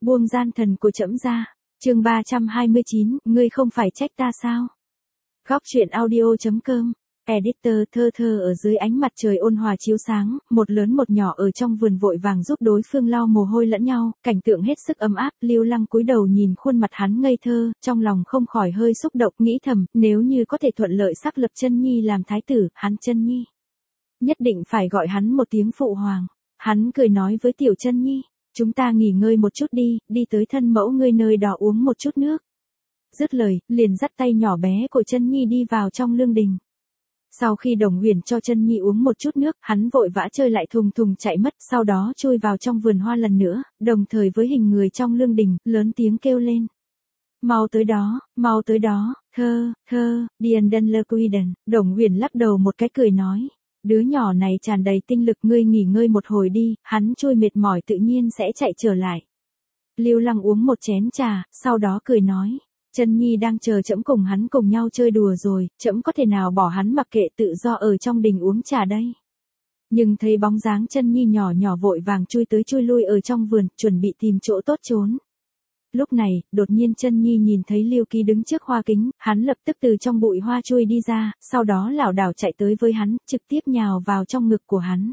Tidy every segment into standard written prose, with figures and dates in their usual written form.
Buông gian thần của trẫm ra. Chương 329, ngươi không phải trách ta sao? Góc truyện audio.com. Editor. Thơ thơ ở dưới ánh mặt trời ôn hòa chiếu sáng, một lớn một nhỏ ở trong vườn vội vàng giúp đối phương lau mồ hôi lẫn nhau, cảnh tượng hết sức ấm áp. Lưu Lăng cúi đầu nhìn khuôn mặt hắn ngây thơ, trong lòng không khỏi hơi xúc động, nghĩ thầm, nếu như có thể thuận lợi xác lập Chân Nhi làm thái tử, hắn Chân Nhi nhất định phải gọi hắn một tiếng phụ hoàng. Hắn cười nói với Tiểu Chân Nhi, chúng ta nghỉ ngơi một chút đi tới thân mẫu ngươi nơi đó uống một chút nước. Dứt lời, liền dắt tay nhỏ bé của Chân Nhi đi vào trong lương đình. Sau khi Đồng Huyền cho Chân Nhi uống một chút nước, hắn vội vã chơi lại thùng thùng chạy mất, sau đó chui vào trong vườn hoa lần nữa, đồng thời với hình người trong lương đình, lớn tiếng kêu lên. Mau tới đó, thơ, Diendenlerquiden. Đồng Huyền lắc đầu một cái cười nói. Đứa nhỏ này tràn đầy tinh lực, ngươi nghỉ ngơi một hồi đi, hắn trôi mệt mỏi tự nhiên sẽ chạy trở lại. Lưu Lăng uống một chén trà, sau đó cười nói. Chân Nhi đang chờ trẫm cùng hắn cùng nhau chơi đùa rồi, trẫm có thể nào bỏ hắn mặc kệ tự do ở trong đình uống trà đây. Nhưng thấy bóng dáng Chân Nhi nhỏ nhỏ vội vàng chui tới chui lui ở trong vườn, chuẩn bị tìm chỗ tốt trốn. Lúc này, đột nhiên Chân Nhi nhìn thấy Lưu Kỳ đứng trước hoa kính, hắn lập tức từ trong bụi hoa chui đi ra, sau đó lảo đảo chạy tới với hắn, trực tiếp nhào vào trong ngực của hắn.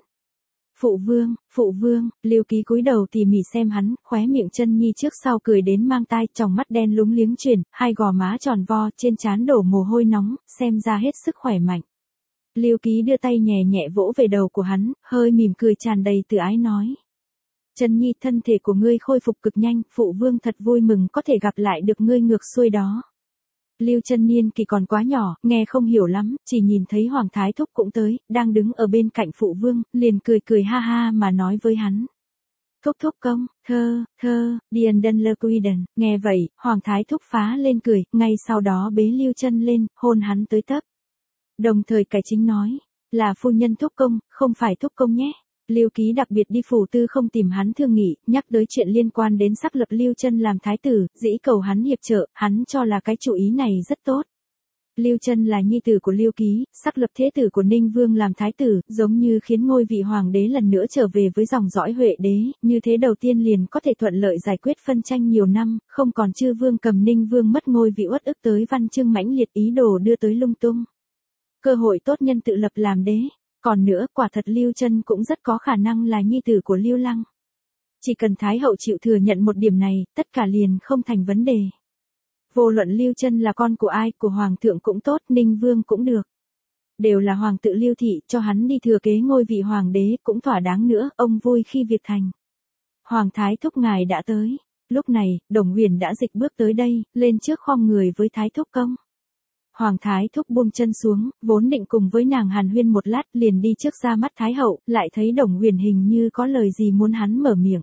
Phụ vương, Lưu Kỳ cúi đầu tỉ mỉ xem hắn, khóe miệng Chân Nhi trước sau cười đến mang tai, tròng mắt đen lúng liếng chuyển, hai gò má tròn vo, trên trán đổ mồ hôi nóng, xem ra hết sức khỏe mạnh. Lưu Kỳ đưa tay nhẹ nhẹ vỗ về đầu của hắn, hơi mỉm cười tràn đầy từ ái nói. Chân Nhi, thân thể của ngươi khôi phục cực nhanh, phụ vương thật vui mừng có thể gặp lại được ngươi ngược xuôi đó. Lưu Chân niên kỳ còn quá nhỏ, nghe không hiểu lắm, chỉ nhìn thấy Hoàng Thái Thúc cũng tới, đang đứng ở bên cạnh phụ vương, liền cười ha ha mà nói với hắn. Thúc công, thơ, Diendenlerquiden. Nghe vậy, Hoàng Thái Thúc phá lên cười, ngay sau đó bế Lưu Chân lên, hôn hắn tới tấp. Đồng thời cải chính nói, là phu nhân thúc công, không phải thúc công nhé. Lưu Ký đặc biệt đi phủ tư không tìm hắn thương nghị, nhắc tới chuyện liên quan đến xác lập Lưu Chân làm thái tử, dĩ cầu hắn hiệp trợ, hắn cho là cái chủ ý này rất tốt. Lưu Chân là nhi tử của Lưu Ký, xác lập thế tử của Ninh Vương làm thái tử, giống như khiến ngôi vị hoàng đế lần nữa trở về với dòng dõi Huệ đế, như thế đầu tiên liền có thể thuận lợi giải quyết phân tranh nhiều năm, không còn Chư Vương cầm Ninh Vương mất ngôi vị uất ức tới Văn Chương mãnh liệt ý đồ đưa tới lung tung. Cơ hội tốt nhân tự lập làm đế. Còn nữa, quả thật Lưu Chân cũng rất có khả năng là nhi tử của Lưu Lăng. Chỉ cần Thái hậu chịu thừa nhận một điểm này, tất cả liền không thành vấn đề. Vô luận Lưu Chân là con của ai, của Hoàng thượng cũng tốt, Ninh Vương cũng được. Đều là Hoàng tự Lưu thị, cho hắn đi thừa kế ngôi vị Hoàng đế cũng thỏa đáng nữa, ông vui khi việc thành. Hoàng Thái Thúc ngài đã tới. Lúc này, Đồng Huyền đã dịch bước tới đây, lên trước khom người với Thái Thúc công. Hoàng Thái Thúc buông chân xuống, vốn định cùng với nàng hàn huyên một lát, liền đi trước ra mắt Thái hậu, lại thấy Đồng Huyền hình như có lời gì muốn hắn mở miệng.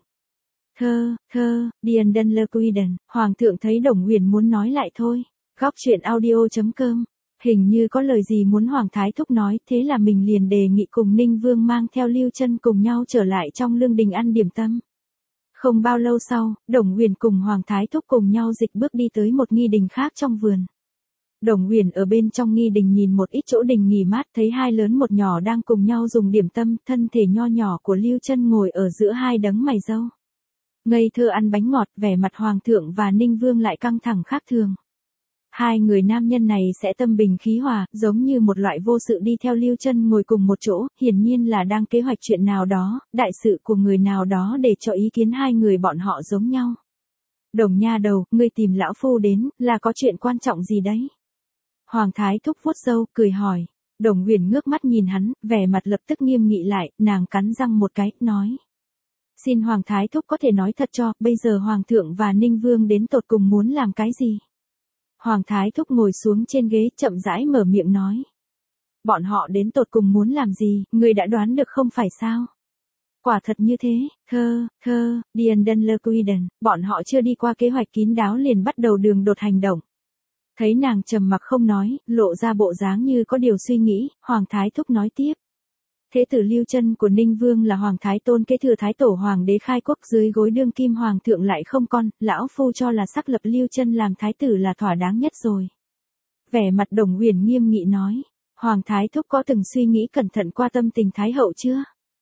Thơ, Diendenlerquiden. Hoàng thượng thấy Đồng Huyền muốn nói lại thôi. Góc truyện audio.com. Hình như có lời gì muốn Hoàng Thái Thúc nói, thế là mình liền đề nghị cùng Ninh Vương mang theo Lưu Chân cùng nhau trở lại trong lương đình ăn điểm tâm. Không bao lâu sau, Đồng Huyền cùng Hoàng Thái Thúc cùng nhau dịch bước đi tới một nghi đình khác trong vườn. Đồng Huyền ở bên trong nghi đình nhìn một ít chỗ đình nghỉ mát, thấy hai lớn một nhỏ đang cùng nhau dùng điểm tâm, thân thể nho nhỏ của Lưu Chân ngồi ở giữa hai đấng mày râu. Ngây thơ ăn bánh ngọt, vẻ mặt Hoàng thượng và Ninh Vương lại căng thẳng khác thường. Hai người nam nhân này sẽ tâm bình khí hòa, giống như một loại vô sự đi theo Lưu Chân ngồi cùng một chỗ, hiển nhiên là đang kế hoạch chuyện nào đó, đại sự của người nào đó để cho ý kiến hai người bọn họ giống nhau. Đồng nha đầu, ngươi tìm lão phu đến, là có chuyện quan trọng gì đấy? Hoàng Thái Thúc vuốt râu, cười hỏi. Đồng Huyền ngước mắt nhìn hắn, vẻ mặt lập tức nghiêm nghị lại, nàng cắn răng một cái, nói. Xin Hoàng Thái Thúc có thể nói thật cho, bây giờ Hoàng thượng và Ninh Vương đến tột cùng muốn làm cái gì? Hoàng Thái Thúc ngồi xuống trên ghế, chậm rãi mở miệng nói. Bọn họ đến tột cùng muốn làm gì, ngươi đã đoán được không phải sao? Quả thật như thế, thơ, Diendenlerquiden. Bọn họ chưa đi qua kế hoạch kín đáo liền bắt đầu đường đột hành động. Thấy nàng trầm mặc không nói, lộ ra bộ dáng như có điều suy nghĩ, Hoàng Thái Thúc nói tiếp. Thế tử Lưu Chân của Ninh Vương là Hoàng Thái Tôn kế thừa Thái Tổ Hoàng đế khai quốc, dưới gối đương kim Hoàng thượng lại không con, lão phu cho là xác lập Lưu Chân làm Thái tử là thỏa đáng nhất rồi. Vẻ mặt Đồng Huyền nghiêm nghị nói, Hoàng Thái Thúc có từng suy nghĩ cẩn thận qua tâm tình Thái hậu chưa?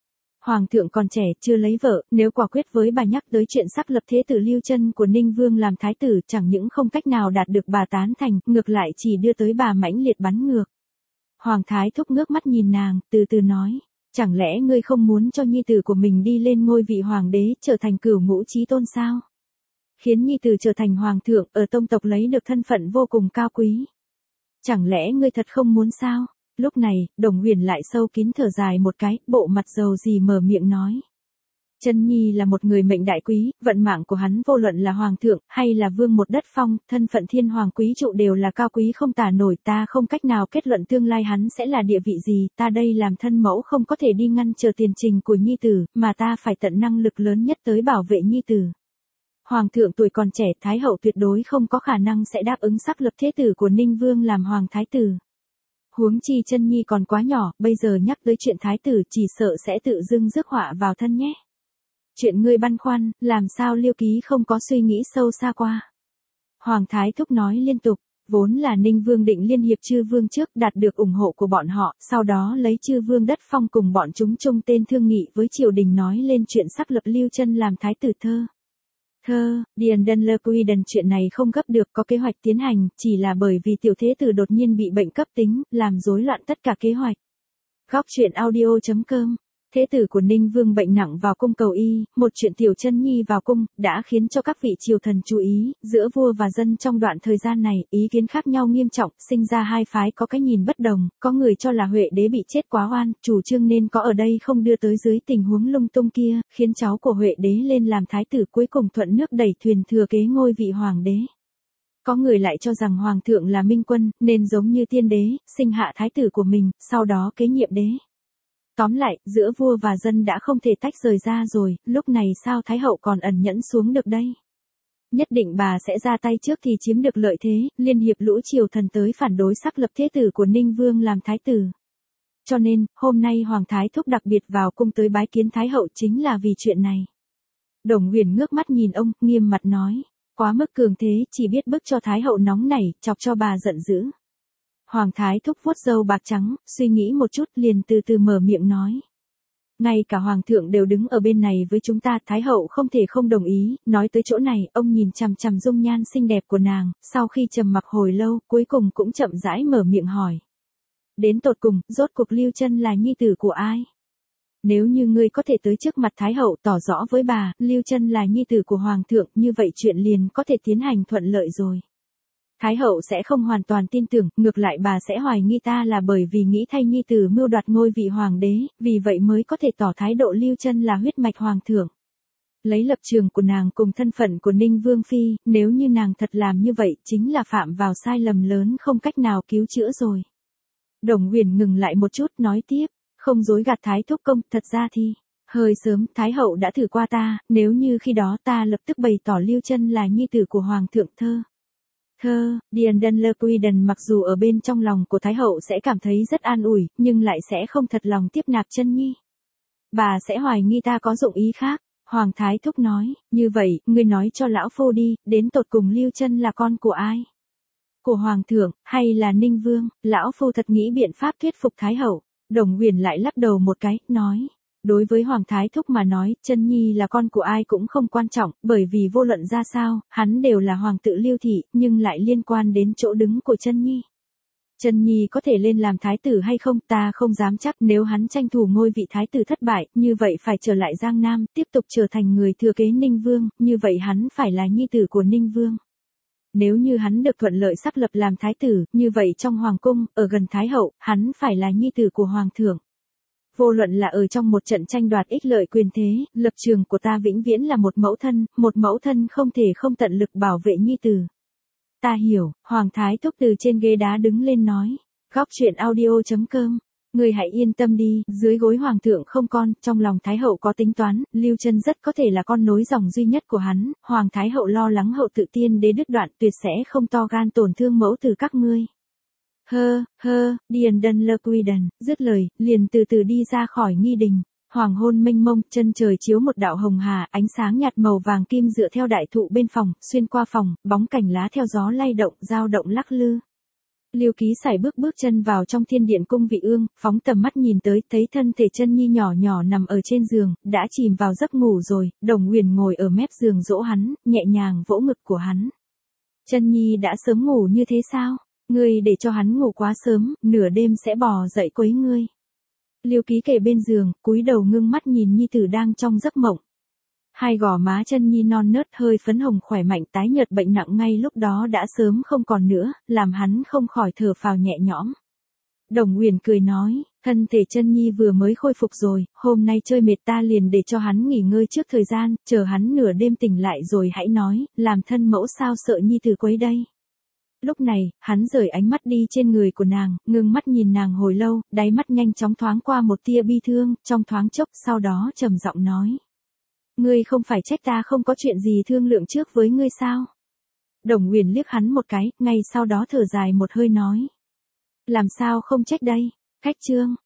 Hoàng thượng còn trẻ, chưa lấy vợ, nếu quả quyết với bà nhắc tới chuyện sắp lập thế tử Lưu Chân của Ninh Vương làm thái tử, chẳng những không cách nào đạt được bà tán thành, ngược lại chỉ đưa tới bà mãnh liệt bắn ngược. Hoàng thái thúc ngước mắt nhìn nàng, từ từ nói, chẳng lẽ ngươi không muốn cho nhi tử của mình đi lên ngôi vị hoàng đế, trở thành cửu ngũ chí tôn sao? Khiến nhi tử trở thành hoàng thượng, ở tông tộc lấy được thân phận vô cùng cao quý. Chẳng lẽ ngươi thật không muốn sao? Lúc này, Đồng Huyền lại sâu kín thở dài một cái, bộ mặt dầu gì mở miệng nói. Chân nhi là một người mệnh đại quý, vận mạng của hắn vô luận là hoàng thượng, hay là vương một đất phong, thân phận thiên hoàng quý trụ đều là cao quý không tả nổi, ta không cách nào kết luận tương lai hắn sẽ là địa vị gì, ta đây làm thân mẫu không có thể đi ngăn chờ tiền trình của nhi tử, mà ta phải tận năng lực lớn nhất tới bảo vệ nhi tử. Hoàng thượng tuổi còn trẻ, thái hậu tuyệt đối không có khả năng sẽ đáp ứng sắp lập thế tử của Ninh Vương làm hoàng thái tử. Huống chi chân nhi còn quá nhỏ, bây giờ nhắc tới chuyện thái tử chỉ sợ sẽ tự dưng rước họa vào thân nhé. Chuyện ngươi băn khoăn, làm sao Liêu Ký không có suy nghĩ sâu xa qua. Hoàng thái thúc nói liên tục, vốn là Ninh Vương định liên hiệp chư vương trước đạt được ủng hộ của bọn họ, sau đó lấy chư vương đất phong cùng bọn chúng chung tên thương nghị với triều đình nói lên chuyện sắp lập Lưu Chân làm thái tử Điền Đân Lơ Quy Đần chuyện này không gấp được có kế hoạch tiến hành, chỉ là bởi vì tiểu thế tử đột nhiên bị bệnh cấp tính, làm rối loạn tất cả kế hoạch. Góc truyện audio.com. Thế tử của Ninh Vương bệnh nặng vào cung cầu y, một chuyện tiểu chân nhi vào cung, đã khiến cho các vị triều thần chú ý, giữa vua và dân trong đoạn thời gian này, ý kiến khác nhau nghiêm trọng, sinh ra hai phái có cái nhìn bất đồng, có người cho là Huệ đế bị chết quá oan, chủ trương nên có ở đây không đưa tới dưới tình huống lung tung kia, khiến cháu của Huệ đế lên làm thái tử cuối cùng thuận nước đẩy thuyền thừa kế ngôi vị hoàng đế. Có người lại cho rằng hoàng thượng là minh quân, nên giống như tiên đế, sinh hạ thái tử của mình, sau đó kế nhiệm đế. Tóm lại, giữa vua và dân đã không thể tách rời ra rồi, lúc này sao Thái hậu còn ẩn nhẫn xuống được đây? Nhất định bà sẽ ra tay trước thì chiếm được lợi thế, liên hiệp lũ triều thần tới phản đối sắc lập thế tử của Ninh Vương làm thái tử. Cho nên, hôm nay Hoàng Thái Thúc đặc biệt vào cung tới bái kiến Thái hậu chính là vì chuyện này. Đồng Huyền ngước mắt nhìn ông, nghiêm mặt nói, quá mức cường thế, chỉ biết bức cho Thái hậu nóng nảy, chọc cho bà giận dữ. Hoàng Thái Thúc vuốt râu bạc trắng, suy nghĩ một chút liền từ từ mở miệng nói. Ngay cả Hoàng thượng đều đứng ở bên này với chúng ta, Thái hậu không thể không đồng ý, nói tới chỗ này, ông nhìn chằm chằm dung nhan xinh đẹp của nàng, sau khi trầm mặc hồi lâu, cuối cùng cũng chậm rãi mở miệng hỏi. Đến tột cùng, rốt cuộc Lưu Chân là nhi tử của ai? Nếu như ngươi có thể tới trước mặt Thái hậu tỏ rõ với bà, Lưu Chân là nhi tử của Hoàng thượng, như vậy chuyện liền có thể tiến hành thuận lợi rồi. Thái hậu sẽ không hoàn toàn tin tưởng, ngược lại bà sẽ hoài nghi ta là bởi vì nghĩ thay nhi tử mưu đoạt ngôi vị hoàng đế, vì vậy mới có thể tỏ thái độ Lưu Chân là huyết mạch hoàng thượng. Lấy lập trường của nàng cùng thân phận của Ninh Vương Phi, nếu như nàng thật làm như vậy, chính là phạm vào sai lầm lớn không cách nào cứu chữa rồi. Đồng Huyền ngừng lại một chút, nói tiếp, không dối gạt Thái Thúc công, thật ra thì, hơi sớm, Thái hậu đã thử qua ta, nếu như khi đó ta lập tức bày tỏ Lưu Chân là nhi tử của hoàng thượng Điền Đân Lơ Quy Đần mặc dù ở bên trong lòng của Thái hậu sẽ cảm thấy rất an ủi, nhưng lại sẽ không thật lòng tiếp nạp Chân nhi. Bà sẽ hoài nghi ta có dụng ý khác. Hoàng Thái Thúc nói, như vậy, ngươi nói cho lão phu đi, đến tột cùng Lưu Chân là con của ai? Của Hoàng thượng, hay là Ninh Vương? Lão phu thật nghĩ biện pháp thuyết phục Thái hậu. Đồng Huyền lại lắc đầu một cái, nói. Đối với Hoàng Thái Thúc mà nói, Chân nhi là con của ai cũng không quan trọng, bởi vì vô luận ra sao, hắn đều là hoàng tử Lưu thị, nhưng lại liên quan đến chỗ đứng của Chân nhi. Chân nhi có thể lên làm thái tử hay không, ta không dám chắc, nếu hắn tranh thủ ngôi vị thái tử thất bại, như vậy phải trở lại Giang Nam, tiếp tục trở thành người thừa kế Ninh Vương, như vậy hắn phải là nhi tử của Ninh Vương. Nếu như hắn được thuận lợi sắc lập làm thái tử, như vậy trong hoàng cung, ở gần Thái hậu, hắn phải là nhi tử của hoàng thượng. Vô luận là ở trong một trận tranh đoạt ích lợi quyền thế, lập trường của ta vĩnh viễn là một mẫu thân không thể không tận lực bảo vệ nhi tử. Ta hiểu, Hoàng Thái Thúc từ trên ghế đá đứng lên nói. Góc truyện audio.com. Người hãy yên tâm đi, dưới gối Hoàng thượng không con, trong lòng Thái hậu có tính toán, Lưu Chân rất có thể là con nối dòng duy nhất của hắn, Hoàng Thái hậu lo lắng hậu tự tiên đế đứt đoạn tuyệt sẽ không to gan tổn thương mẫu tử các ngươi. Điền Đân Lơ Quy Đần, dứt lời, liền từ từ đi ra khỏi nghi đình. Hoàng hôn mênh mông, chân trời chiếu một đạo hồng hà, ánh sáng nhạt màu vàng kim dựa theo đại thụ bên phòng, xuyên qua phòng, bóng cành lá theo gió lay động, dao động lắc lư. Lưu Ký sải bước chân vào trong thiên điện cung vị ương, phóng tầm mắt nhìn tới, thấy thân thể chân nhi nhỏ nhỏ nằm ở trên giường, đã chìm vào giấc ngủ rồi. Đồng Huyền ngồi ở mép giường dỗ hắn, nhẹ nhàng vỗ ngực của hắn. Chân nhi đã sớm ngủ như thế sao? Ngươi để cho hắn ngủ quá sớm, nửa đêm sẽ bò dậy quấy ngươi. Lưu Ký kề bên giường, cúi đầu ngưng mắt nhìn nhi tử đang trong giấc mộng. Hai gò má chân nhi non nớt hơi phấn hồng khỏe mạnh, tái nhợt bệnh nặng ngay lúc đó đã sớm không còn nữa, làm hắn không khỏi thở phào nhẹ nhõm. Đồng Huyền cười nói, thân thể chân nhi vừa mới khôi phục rồi, hôm nay chơi mệt ta liền để cho hắn nghỉ ngơi trước thời gian, chờ hắn nửa đêm tỉnh lại rồi hãy nói, làm thân mẫu sao sợ nhi tử quấy đây. Lúc này, hắn rời ánh mắt đi trên người của nàng, ngưng mắt nhìn nàng hồi lâu, đáy mắt nhanh chóng thoáng qua một tia bi thương, trong thoáng chốc, sau đó trầm giọng nói. Ngươi không phải trách ta không có chuyện gì thương lượng trước với ngươi sao? Đồng Huyền liếc hắn một cái, ngay sau đó thở dài một hơi nói. Làm sao không trách đây? Cách chương.